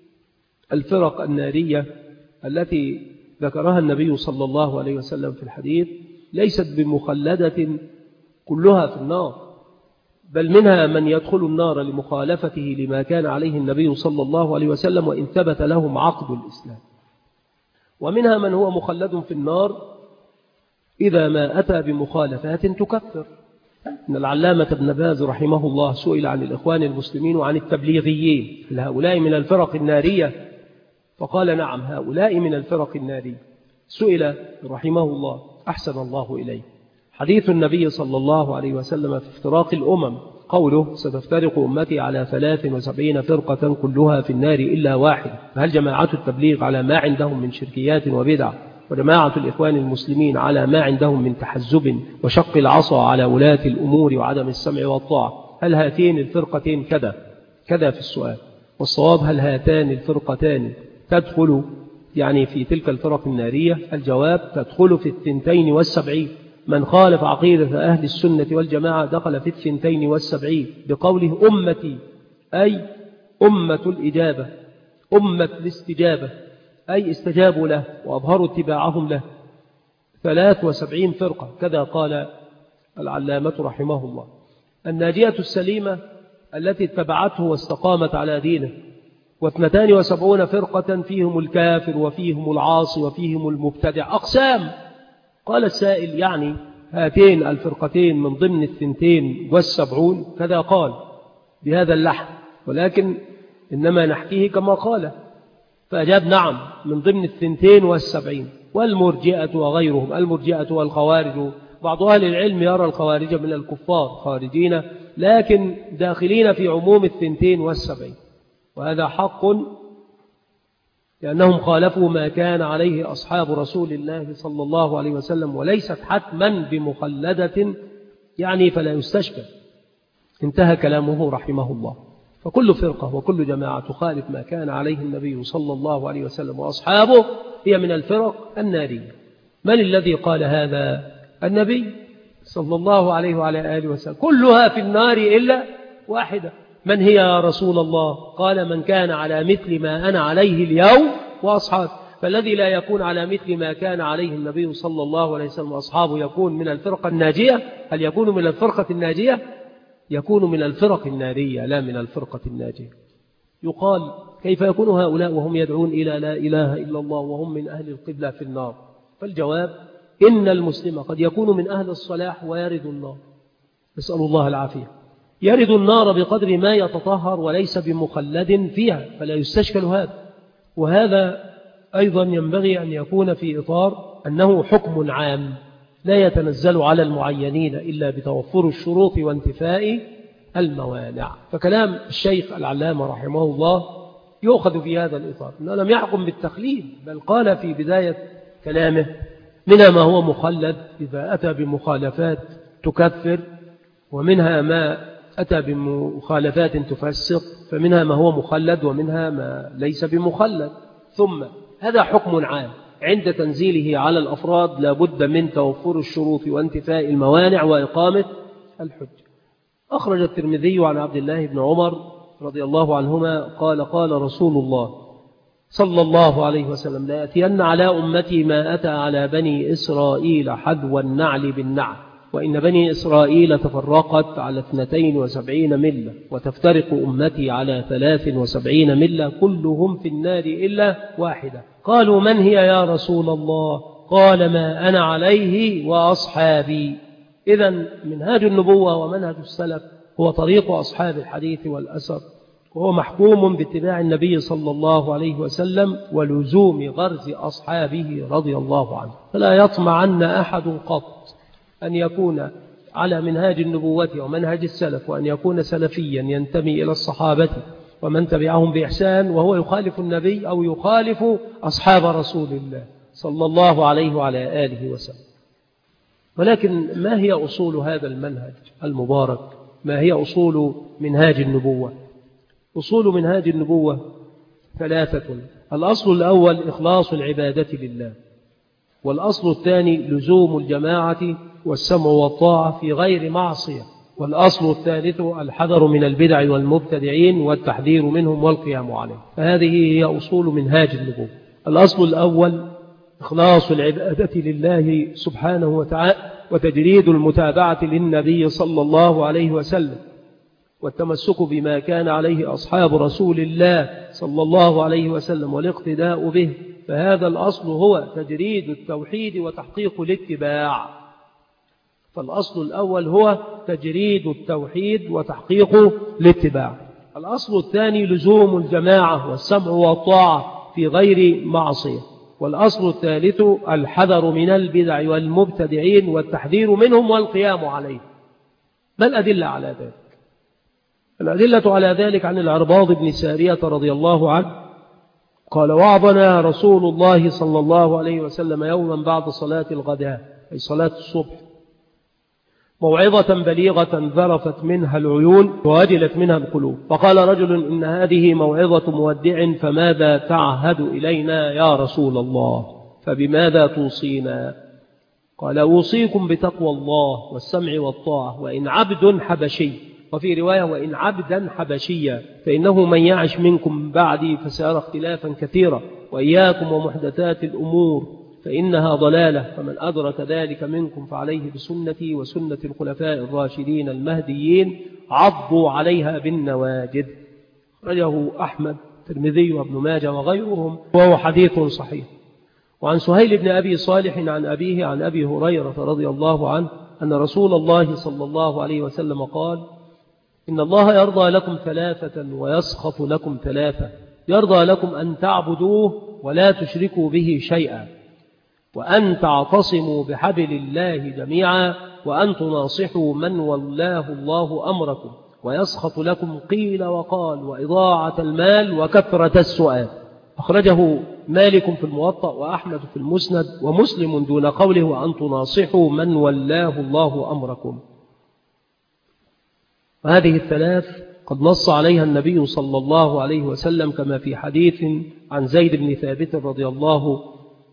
الفرق النارية التي ذكرها النبي صلى الله عليه وسلم في الحديث ليست بمخلدة كلها في النار، بل منها من يدخل النار لمخالفته لما كان عليه النبي صلى الله عليه وسلم وإن ثبت لهم عقد الإسلام، ومنها من هو مخلد في النار إذا ما أتى بمخالفات تكفر. إن العلامة ابن باز رحمه الله سئل عن الإخوان المسلمين وعن التبليغيين هؤلاء من الفرق النارية، فقال نعم هؤلاء من الفرق النارية. سئل رحمه الله أحسن الله إليه حديث النبي صلى الله عليه وسلم في افتراق الأمم قوله ستفترق أمتي على ثلاث وسبعين فرقة كلها في النار إلا واحد، فهل جماعة التبليغ على ما عندهم من شركيات وبدع وجماعة الإخوان المسلمين على ما عندهم من تحزب وشق العصا على ولاة الأمور وعدم السمع والطاعة، هل هاتين الفرقتين كذا كذا في السؤال؟ والصواب هل هاتان الفرقتان تدخل يعني في تلك الفرق النارية؟ الجواب تدخل في الثنتين والسبعين. من خالف عقيدة أهل السنة والجماعة دخل في الثنتين والسبعين بقوله أمتي أي أمة الإجابة أمة الاستجابة أي استجابوا له وأظهروا اتباعهم له. ثلاث وسبعين فرقة كذا قال العلامة رحمه الله. الناجية السليمة التي اتبعته واستقامت على دينه، واثنتان وسبعون فرقة فيهم الكافر وفيهم العاصي وفيهم المبتدع. أقسام. قال السائل يعني هاتين الفرقتين من ضمن الثنتين والسبعون؟ كذا قال بهذا اللحن، ولكن إنما نحكيه كما قال، فأجاب نعم من ضمن الثنتين والسبعين. والمرجئة وغيرهم، المرجئة والخوارج، بعض أهل العلم يرى الخوارج من الكفار خارجين، لكن داخلين في عموم الثنتين والسبعين، وهذا حق لأنهم خالفوا ما كان عليه أصحاب رسول الله صلى الله عليه وسلم، وليست حتما بمخلدة يعني فلا يستشكل. انتهى كلامه رحمه الله. فكل فرقة وكل جماعة تخالف ما كان عليه النبي صلى الله عليه وسلم وأصحابه هي من الفرق النارية. من الذي قال هذا؟ النبي صلى الله عليه وعلى آله وسلم. كلها في النار إلا واحدة. من هي يا رسول الله؟ قال من كان على مثل ما أنا عليه اليوم وأصحابه. فالذي لا يكون على مثل ما كان عليه النبي صلى الله عليه وسلم وأصحابه يكون من الفرقة الناجية؟ هل يكون من الفرقة الناجية؟ يكون من الفرق النارية لا من الفرقة الناجية. يقال كيف يكون هؤلاء وهم يدعون إلى لا إله إلا الله وهم من أهل القبلة في النار؟ فالجواب إن المسلم قد يكون من أهل الصلاح ويرد النار، نسأل الله العافية. يرد النار بقدر ما يتطهر وليس بمخلد فيها، فلا يستشكل هذا. وهذا أيضا ينبغي أن يكون في إطار أنه حكم عام لا يتنزل على المعينين إلا بتوفر الشروط وانتفاء الموانع. فكلام الشيخ العلامة رحمه الله يؤخذ في هذا الإطار، أنه لم يحكم بالتخليد، بل قال في بداية كلامه منها ما هو مخلد إذا أتى بمخالفات تكفر، ومنها ما أتى بمخالفات تفسق، فمنها ما هو مخلد ومنها ما ليس بمخلد. ثم هذا حكم عام عند تنزيله على الأفراد لا بد من توفر الشروط وانتفاء الموانع وإقامة الحج. أخرج الترمذي عن عبد الله بن عمر رضي الله عنهما قال قال رسول الله صلى الله عليه وسلم لا يأتين على أمتي ما أتى على بني إسرائيل حذو النعل بالنعل، وإن بني إسرائيل تفرقت على اثنتين وسبعين ملة، وتفترق أمتي على ثلاث وسبعين ملة كلهم في النار إلا واحدة. قالوا من هي يا رسول الله؟ قال ما أنا عليه وأصحابي. إذن منهاج النبوة ومنهج السلف هو طريق أصحاب الحديث والأثر، وهو محكوم باتباع النبي صلى الله عليه وسلم ولزوم غرز أصحابه رضي الله عنه. فلا يطمعن أحد قط أن يكون على منهاج النبوة ومنهج السلف، وأن يكون سلفيا ينتمي إلى الصحابة ومن تبعهم بإحسان وهو يخالف النبي أو يخالف أصحاب رسول الله صلى الله عليه وعلى آله وسلم. ولكن ما هي أصول هذا المنهج المبارك؟ ما هي أصول منهاج النبوة؟ أصول منهاج النبوة ثلاثة. الأصل الأول إخلاص العبادة لله، والأصل الثاني لزوم الجماعة والسمع والطاعة في غير معصية، والأصل الثالث الحذر من البدع والمبتدعين والتحذير منهم والقيام عليه. فهذه هي أصول منهاج النبوة. الأصل الأول إخلاص العبادة لله سبحانه وتعالى وتجريد المتابعة للنبي صلى الله عليه وسلم، والتمسك بما كان عليه أصحاب رسول الله صلى الله عليه وسلم والاقتداء به. فهذا الأصل هو تجريد التوحيد وتحقيق الاتباع. فالأصل الأول هو تجريد التوحيد وتحقيق الاتباع. الأصل الثاني لزوم الجماعة والسمع والطاعة في غير معصية، والأصل الثالث الحذر من البدع والمبتدعين والتحذير منهم والقيام عليه. ما الأدلة على ذلك؟ الأدلة على ذلك عن العرباض بن سارية رضي الله عنه قال: وعظنا رسول الله صلى الله عليه وسلم يوما بعد صلاة الغداء، أي صلاة الصبح، موعظة بليغة ذرفت منها العيون ووجلت منها القلوب. فقال رجل: إن هذه موعظة مودع، فماذا تعهد إلينا يا رسول الله؟ فبماذا توصينا؟ قال: أوصيكم بتقوى الله والسمع والطاعة، وإن عبد حبشي، وفي رواية وإن عبدا حبشيا، فإنه من يعش منكم بعدي فسيرى اختلافا كثيرا، وإياكم ومحدثات الأمور فإنها ضلالة، فمن أدرك ذلك منكم فعليه بسنتي وسنة الخلفاء الراشدين المهديين، عضوا عليها بالنواجذ. رجه أحمد الترمذي وابن ماجه وغيرهم، وهو حديث صحيح. وعن سهيل بن أبي صالح عن أبيه عن أبي هريرة رضي الله عنه أن رسول الله صلى الله عليه وسلم قال: إن الله يرضى لكم ثلاثة ويسخط لكم ثلاثة: يرضى لكم أن تعبدوه ولا تشركوا به شيئا، وأن تعتصموا بحبل الله جميعا، وأن تناصحوا من ولاه الله أمركم، ويسخط لكم قيل وقال وإضاعة المال وكثرة السؤال. أخرجه مالك في الموطأ وأحمد في المسند ومسلم دون قوله وأن تناصحوا من ولاه الله أمركم. وهذه الثلاث قد نص عليها النبي صلى الله عليه وسلم، كما في حديث عن زيد بن ثابت رضي الله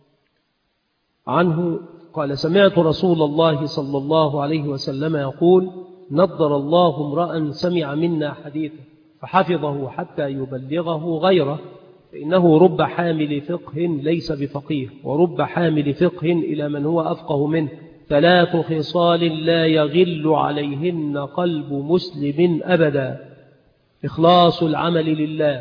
عنه قال: سمعت رسول الله صلى الله عليه وسلم يقول: نضر الله امرأ سمع منا حديثا فحفظه حتى يبلغه غيره، فإنه رب حامل فقه ليس بفقيه، ورب حامل فقه إلى من هو أفقه منه. ثلاث خصال لا يغل عليهن قلب مسلم أبدا: إخلاص العمل لله،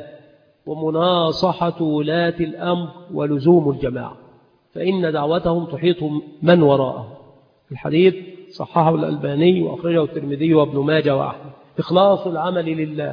ومناصحة ولاة الأمر، ولزوم الجماعة، فإن دعوتهم تحيط من وراءهم. الحديث صححه الألباني وأخرجه الترمذي وابن ماجه وأحمد. إخلاص العمل لله،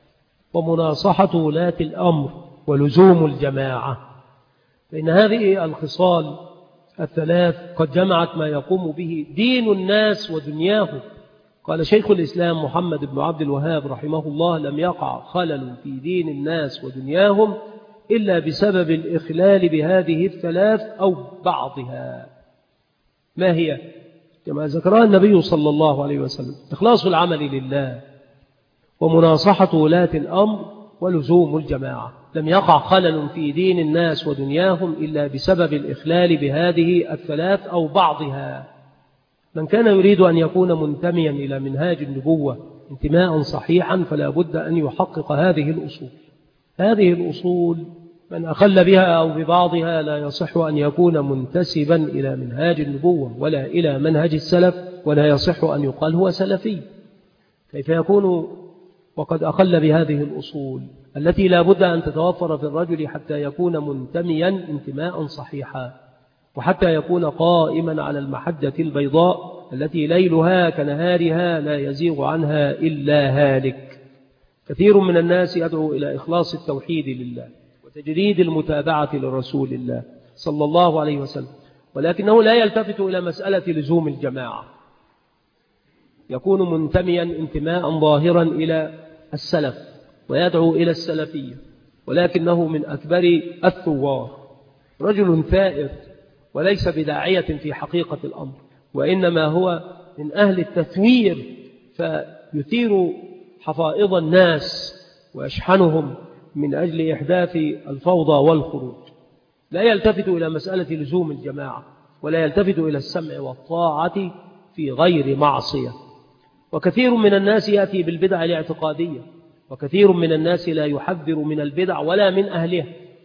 ومناصحة ولاة الأمر، ولزوم الجماعة، فإن هذه الخصال الثلاث قد جمعت ما يقوم به دين الناس ودنياهم. قال شيخ الإسلام محمد بن عبد الوهاب رحمه الله: لم يقع خلل في دين الناس ودنياهم إلا بسبب الإخلال بهذه الثلاث أو بعضها. ما هي؟ كما ذكرها النبي صلى الله عليه وسلم: إخلاص العمل لله، ومناصحة ولاة الأمر، ولزوم الجماعة. لم يقع خلل في دين الناس ودنياهم إلا بسبب الإخلال بهذه الثلاث أو بعضها. من كان يريد أن يكون منتميا إلى منهاج النبوة انتماء صحيحا فلا بد أن يحقق هذه الأصول. هذه الأصول من أخل بها أو ببعضها لا يصح أن يكون منتسبا إلى منهاج النبوة ولا إلى منهج السلف، ولا يصح أن يقال هو سلفي. كيف يكون وقد أخل بهذه الأصول التي لا بد أن تتوفر في الرجل حتى يكون منتميا انتماء صحيحا، وحتى يكون قائما على المحجة البيضاء التي ليلها كنهارها لا يزيغ عنها إلا هالك. كثير من الناس يدعو إلى إخلاص التوحيد لله وتجريد المتابعة لرسول الله صلى الله عليه وسلم، ولكنه لا يلتفت إلى مسألة لزوم الجماعة. يكون منتميا انتماء ظاهرا إلى السلف ويدعو إلى السلفية، ولكنه من أكبر الثوار، رجل ثائر وليس بداعية في حقيقة الأمر، وإنما هو من أهل التثوير، فيثير حفائظ الناس ويشحنهم من أجل إحداث الفوضى والخروج. لا يلتفت إلى مسألة لزوم الجماعة، ولا يلتفت إلى السمع والطاعة في غير معصية. وكثير من الناس يأتي بالبدع الاعتقادية، وكثير من الناس لا يحذر من البدع ولا من أهلها،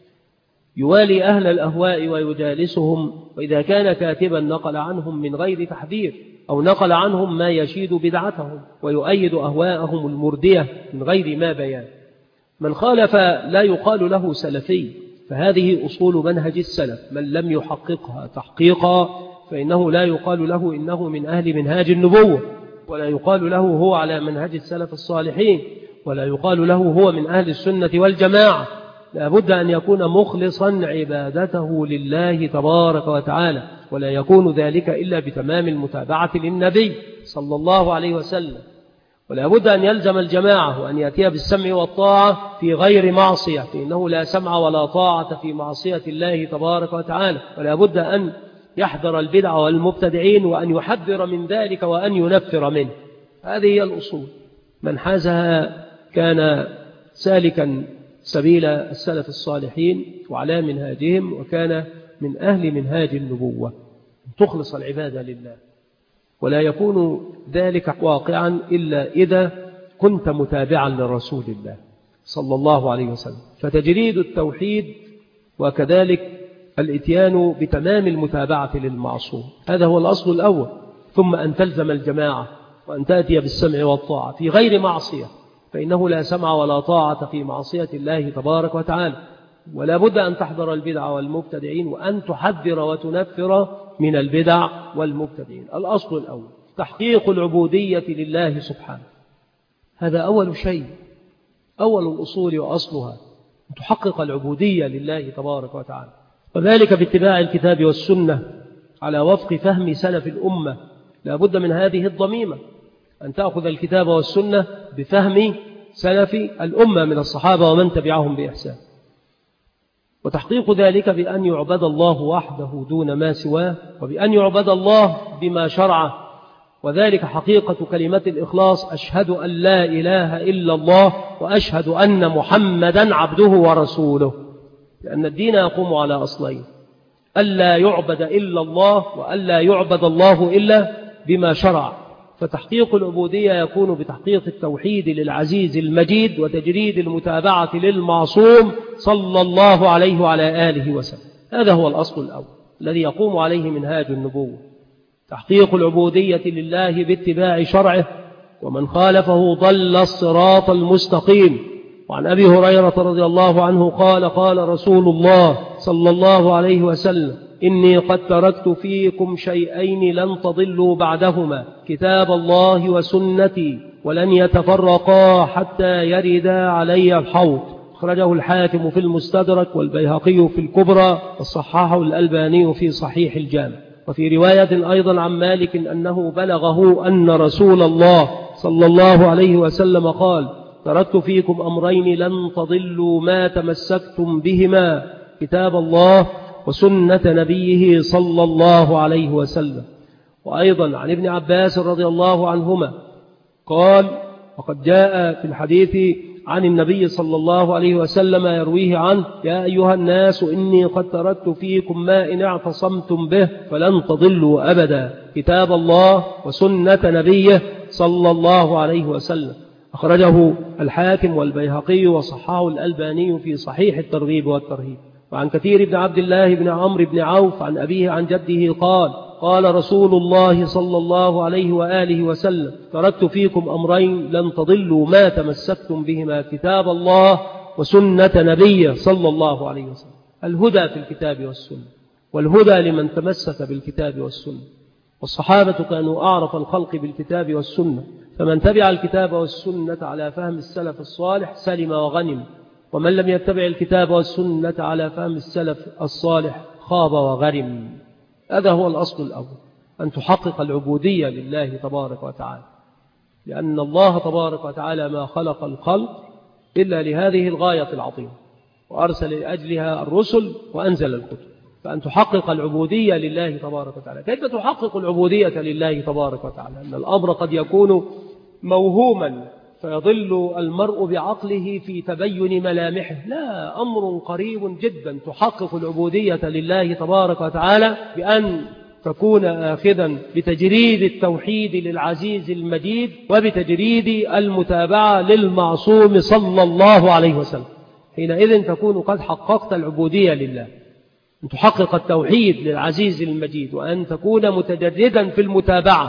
يوالي أهل الأهواء ويجالسهم، وإذا كان كاتبا نقل عنهم من غير تحذير، أو نقل عنهم ما يشيد بدعتهم ويؤيد أهواءهم المردية من غير ما بيان. من خالف لا يقال له سلفي، فهذه أصول منهج السلف، من لم يحققها تحقيقا فإنه لا يقال له إنه من أهل منهاج النبوة، ولا يقال له هو على منهج السلف الصالحين، ولا يقال له هو من أهل السنة والجماعة. لا بد أن يكون مخلصا عبادته لله تبارك وتعالى، ولا يكون ذلك إلا بتمام المتابعة للنبي صلى الله عليه وسلم. ولا بد أن يلزم الجماعة وأن يأتي بالسمع والطاعة في غير معصية، فإنه لا سمع ولا طاعة في معصية الله تبارك وتعالى. ولا بد أن يحذر البدع والمبتدعين، وأن يحذر من ذلك وأن ينفر منه. هذه هي الأصول، من حازها كان سالكا سبيل السلف الصالحين وعلى منهاجهم، وكان من أهل منهاج النبوة، تخلص العبادة لله. ولا يكون ذلك واقعا إلا إذا كنت متابعا لرسول الله صلى الله عليه وسلم، فتجريد التوحيد وكذلك الاتيان بتمام المتابعة للمعصوم، هذا هو الأصل الأول. ثم أن تلزم الجماعة وأن تأتي بالسمع والطاعة في غير معصية، فإنه لا سمع ولا طاعة في معصية الله تبارك وتعالى. ولا بد أن تحذر البدع والمبتدعين، وأن تحذر وتنفر من البدع والمبتدعين. الأصل الأول تحقيق العبودية لله سبحانه، هذا أول شيء، أول الأصول وأصلها أن تحقق العبودية لله تبارك وتعالى، وذلك باتباع الكتاب والسنة على وفق فهم سلف الأمة. لا بد من هذه الضميمة، أن تأخذ الكتاب والسنة بفهم سلف الأمة من الصحابة ومن تبعهم بإحسان. وتحقيق ذلك بأن يعبد الله وحده دون ما سواه، وبأن يعبد الله بما شرعه، وذلك حقيقة كلمة الإخلاص: أشهد أن لا إله إلا الله وأشهد أن محمدا عبده ورسوله. لأن الدين يقوم على أصلين: ألا يعبد إلا الله، وألا يعبد الله إلا بما شرع. فتحقيق العبودية يكون بتحقيق التوحيد للعزيز المجيد، وتجريد المتابعة للمعصوم صلى الله عليه وعلى آله وسلم. هذا هو الأصل الأول الذي يقوم عليه منهاج النبوة، تحقيق العبودية لله باتباع شرعه، ومن خالفه ضل الصراط المستقيم. وعن أبي هريرة رضي الله عنه قال: قال رسول الله صلى الله عليه وسلم: إني قد تركت فيكم شيئين لن تضلوا بعدهما، كتاب الله وسنتي، ولن يتفرقا حتى يردا علي الحوض. أخرجه الحاكم في المستدرك والبيهقي في الكبرى، وصححه الألباني في صحيح الجامع. وفي رواية أيضا عن مالك أنه بلغه أن رسول الله صلى الله عليه وسلم قال: تركت فيكم أمرين لن تضلوا ما تمسكتم بهما، كتاب الله وسنة نبيه صلى الله عليه وسلم. وأيضا عن ابن عباس رضي الله عنهما قال: وقد جاء في الحديث عن النبي صلى الله عليه وسلم يرويه عنه: يا أيها الناس إني قد تركت فيكم ما إن اعتصمتم به فلن تضلوا أبدا، كتاب الله وسنة نبيه صلى الله عليه وسلم. أخرجه الحاكم والبيهقي وصححه الألباني في صحيح الترغيب والترهيب. وعن كثير بن عبد الله بن عمرو بن عوف عن أبيه عن جده قال: قال رسول الله صلى الله عليه وآله وسلم: تركت فيكم أمرين لن تضلوا ما تمسكتم بهما، كتاب الله وسنة نبيه صلى الله عليه وسلم. الهدى في الكتاب والسنة، والهدى لمن تمسك بالكتاب والسنة. والصحابة كانوا أعرف الخلق بالكتاب والسنة، فمن تبع الكتاب والسنة على فهم السلف الصالح سلم وغنم، ومن لم يتبع الكتاب والسنة على فهم السلف الصالح خاب وغرم. هذا هو الأصل الأول، أن تحقق العبودية لله تبارك وتعالى، لأن الله تبارك وتعالى ما خلق الخلق إلا لهذه الغاية العظيمة، وأرسل لأجلها الرسل وأنزل الكتب. فأن تحقق العبودية لله تبارك وتعالى. كيف تحقق العبودية لله تبارك وتعالى؟ أن الأمر قد يكون موهوما فيضل المرء بعقله في تبين ملامحه، لا، أمر قريب جدا. تحقق العبودية لله تبارك وتعالى بأن تكون آخذا بتجريد التوحيد للعزيز المجيد وبتجريد المتابعة للمعصوم صلى الله عليه وسلم. حينئذ تكون قد حققت العبودية لله، أن تحقق التوحيد للعزيز المجيد، وأن تكون متجردا في المتابعة،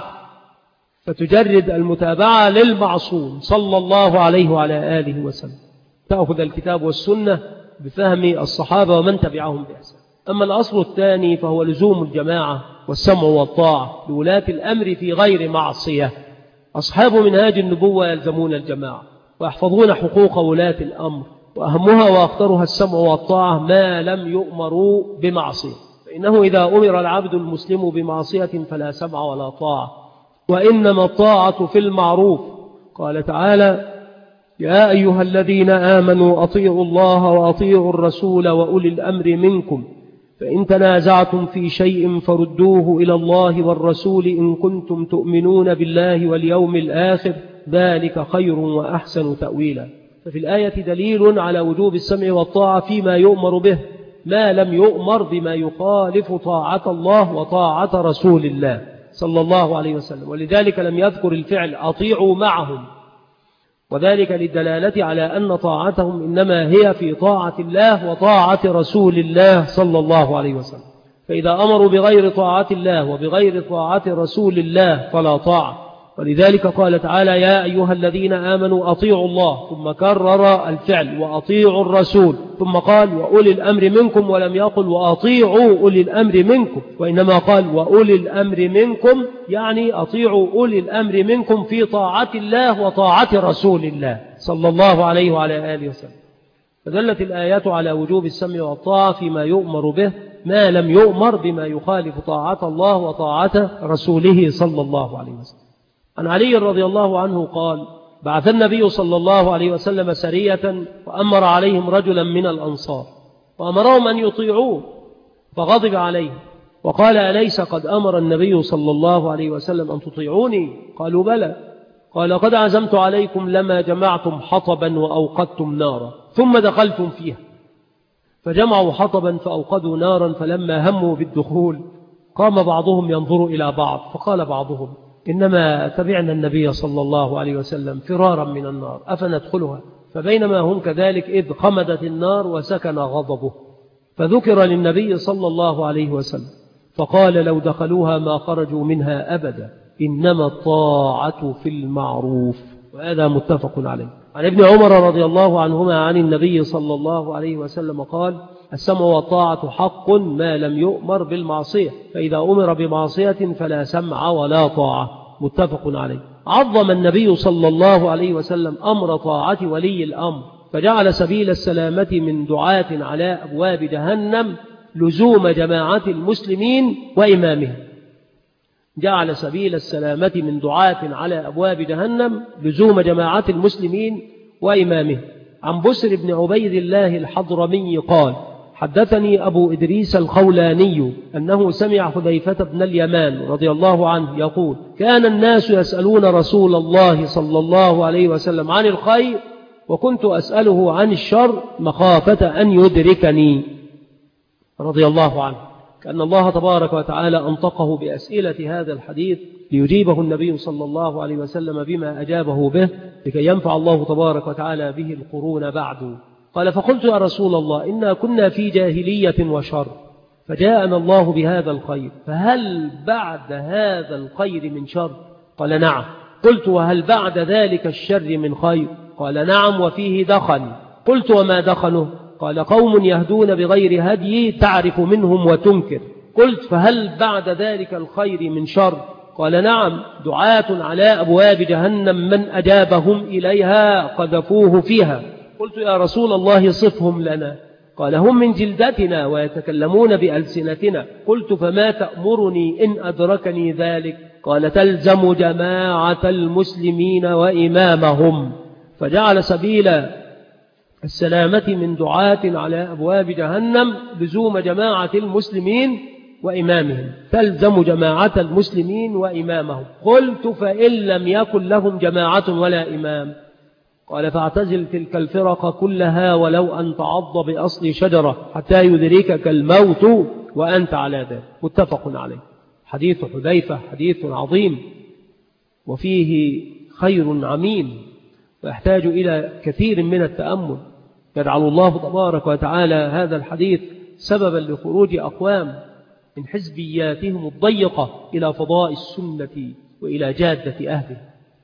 فتجرد المتابعة للمعصوم صلى الله عليه وعلى آله وسلم. تأخذ الكتاب والسنة بفهم الصحابة ومن تبعهم بإحسان. أما الأصل الثاني فهو لزوم الجماعة والسمع والطاعة لولاة الأمر في غير معصية. أصحاب منهاج النبوة يلزمون الجماعة ويحفظون حقوق ولاة الأمر، وأهمها وأخطرها السمع والطاعة ما لم يؤمروا بمعصية، فإنه إذا أمر العبد المسلم بمعصية فلا سمع ولا طاعة، وإنما الطاعة في المعروف. قال تعالى: يا أيها الذين آمنوا أطيعوا الله وأطيعوا الرسول وأولي الأمر منكم، فإن تنازعتم في شيء فردوه إلى الله والرسول إن كنتم تؤمنون بالله واليوم الآخر، ذلك خير وأحسن تأويلا. ففي الآية دليل على وجوب السمع والطاعة فيما يؤمر به، ما لم يؤمر بما يخالف طاعة الله وطاعة رسول الله صلى الله عليه وسلم. ولذلك لم يذكر الفعل أطيعوا معهم، وذلك للدلالة على أن طاعتهم إنما هي في طاعة الله وطاعة رسول الله صلى الله عليه وسلم. فإذا أمروا بغير طاعة الله وبغير طاعة رسول الله فلا طاعة. ولذلك قال تعالى: يا أيها الذين آمنوا أطيعوا الله، ثم كرر الفعل وأطيعوا الرسول، ثم قال وأولي الأمر منكم، ولم يقل وأطيعوا أولي الأمر منكم، وإنما قال وأولي الأمر منكم، يعني أطيعوا أولي الأمر منكم في طاعة الله وطاعة رسول الله صلى الله عليه وعلى آله وسلم. فدلت الآيات على وجوب السمع والطاعة فيما يؤمر به، ما لم يؤمر بما يخالف طاعة الله وطاعة رسوله صلى الله عليه وسلم. عن علي رضي الله عنه قال: بعث النبي صلى الله عليه وسلم سرية وأمر عليهم رجلا من الأنصار وأمرهم أن يطيعوه، فغضب عليه وقال: أليس قد أمر النبي صلى الله عليه وسلم أن تطيعوني؟ قالوا: بلى. قال: قد عزمت عليكم لما جمعتم حطبا وأوقدتم نارا ثم دخلتم فيها. فجمعوا حطبا فأوقدوا نارا، فلما هموا بالدخول قام بعضهم ينظر إلى بعض، فقال بعضهم: إنما تبعنا النبي صلى الله عليه وسلم فرارا من النار، أفندخلها؟ فبينما هم كذلك إذ خمدت النار وسكن غضبه، فذكر للنبي صلى الله عليه وسلم فقال: لو دخلوها ما خرجوا منها أبدا، إنما الطاعة في المعروف. وهذا متفق عليه. عن ابن عمر رضي الله عنهما عن النبي صلى الله عليه وسلم قال: السمع والطاعة حق ما لم يؤمر بالمعصية، فإذا أمر بمعصية فلا سمع ولا طاعة. متفق عليه. عظم النبي صلى الله عليه وسلم أمر طاعة ولي الأمر، فجعل سبيل السلامة من دعاة على أبواب جهنم لزوم جماعة المسلمين وإمامهم. جعل سبيل السلامة من دعاة على أبواب جهنم لزوم جماعة المسلمين وإمامهم. عن بسر بن عبيد الله الحضرمي قال: حدثني أبو إدريس الخولاني أنه سمع حذيفة بن اليمان رضي الله عنه يقول: كان الناس يسألون رسول الله صلى الله عليه وسلم عن الخير، وكنت أسأله عن الشر مخافة أن يدركني. رضي الله عنه، كأن الله تبارك وتعالى أنطقه بأسئلة هذا الحديث ليجيبه النبي صلى الله عليه وسلم بما أجابه به، لكي ينفع الله تبارك وتعالى به القرون بعد. قال: فقلت يا رسول الله إنا كنا في جاهلية وشر، فجاءنا الله بهذا الخير، فهل بعد هذا الخير من شر؟ قال: نعم. قلت: وهل بعد ذلك الشر من خير؟ قال: نعم، وفيه دخل. قلت: وما دخله؟ قال: قوم يهدون بغير هدي تعرف منهم وتنكر. قلت: فهل بعد ذلك الخير من شر؟ قال: نعم، دعاة على أبواب جهنم من أجابهم إليها قذفوه فيها. قلت: يا رسول الله صفهم لنا. قال: هم من جلدتنا ويتكلمون بألسنتنا. قلت: فما تأمرني إن أدركني ذلك؟ قال: تلزم جماعة المسلمين وإمامهم. فجعل سبيل السلامة من دعاة على أبواب جهنم لزوم جماعة المسلمين وإمامهم، تلزم جماعة المسلمين وإمامهم. قلت فإن لم يكن لهم جماعة ولا إمام؟ قال فاعتزل تلك الفرق كلها ولو أن تعض بأصل شجرة حتى يدركك الموت وأنت على ذلك. متفق عليه. حديث حذيفة حديث عظيم وفيه خير عميم ويحتاج إلى كثير من التأمل. يجعل الله تبارك وتعالى هذا الحديث سببا لخروج أقوام من حزبياتهم الضيقة إلى فضاء السنة وإلى جادة أهله.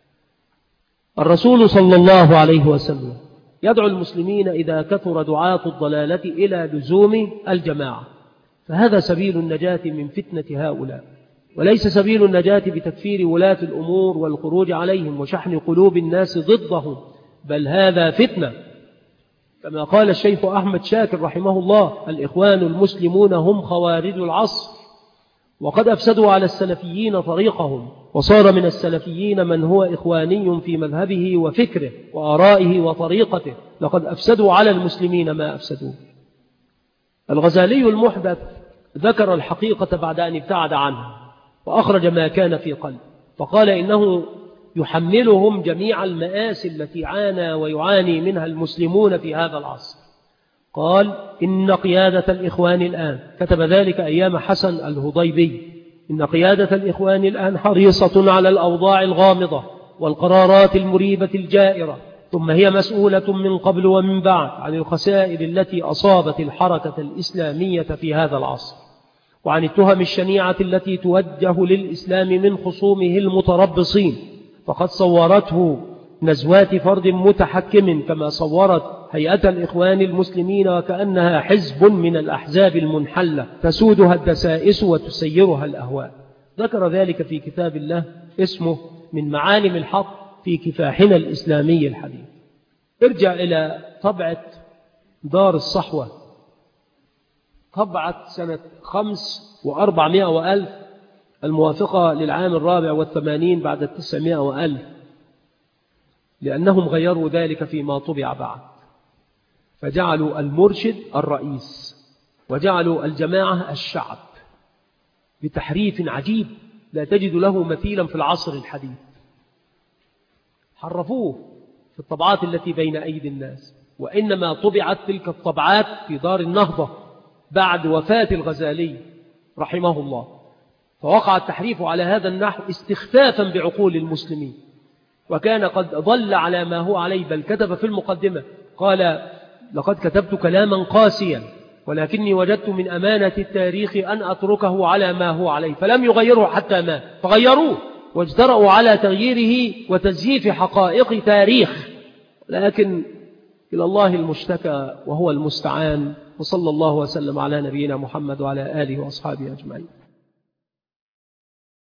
الرسول صلى الله عليه وسلم يدعو المسلمين إذا كثر دعاة الضلالة إلى لزوم الجماعة، فهذا سبيل النجاة من فتنة هؤلاء، وليس سبيل النجاة بتكفير ولاة الأمور والخروج عليهم وشحن قلوب الناس ضدهم، بل هذا فتنة. كما قال الشيخ أحمد شاكر رحمه الله: الإخوان المسلمون هم خوارج العصر، وقد أفسدوا على السلفيين طريقهم، وصار من السلفيين من هو إخواني في مذهبه وفكره وآرائه وطريقته، لقد أفسدوا على المسلمين ما أفسدوا. الغزالي المحدث ذكر الحقيقة بعد أن ابتعد عنها وأخرج ما كان في قلب، فقال إنه يحملهم جميع المآسي التي عانى ويعاني منها المسلمون في هذا العصر. قال: إن قيادة الإخوان الآن، كتب ذلك أيام حسن الهضيبي، إن قيادة الإخوان الآن حريصة على الأوضاع الغامضة والقرارات المريبة الجائرة، ثم هي مسؤولة من قبل ومن بعد عن الخسائر التي أصابت الحركة الإسلامية في هذا العصر، وعن التهم الشنيعة التي توجه للإسلام من خصومه المتربصين، فقد صورته نزوات فرد متحكم كما صورت هيئة الإخوان المسلمين وكأنها حزب من الأحزاب المنحلة تسودها الدسائس وتسيرها الأهواء. ذكر ذلك في كتاب الله اسمه من معالم الحق في كفاحنا الإسلامي الحديث. ارجع إلى طبعة دار الصحوة، طبعة سنة خمس وأربعمائة وألف الموافقة للعام الرابع والثمانين بعد التسعمائة وألف، لأنهم غيروا ذلك فيما طبع بعد، فجعلوا المرشد الرئيس وجعلوا الجماعة الشعب بتحريف عجيب لا تجد له مثيلا في العصر الحديث. حرفوه في الطبعات التي بين أيدي الناس، وإنما طبعت تلك الطبعات في دار النهضة بعد وفاة الغزالي رحمه الله، فوقع التحريف على هذا النحو استخفافا بعقول المسلمين، وكان قد ضل على ما هو عليه، بل كتب في المقدمة قال: لقد كتبت كلاما قاسيا ولكني وجدت من أمانة التاريخ أن أتركه على ما هو عليه، فلم يغيره حتى مات، فغيروه واجترأوا على تغييره وتزييف حقائق تاريخ، لكن إلى الله المشتكى وهو المستعان. وصلى الله وسلم على نبينا محمد وعلى آله وأصحابه أجمعين.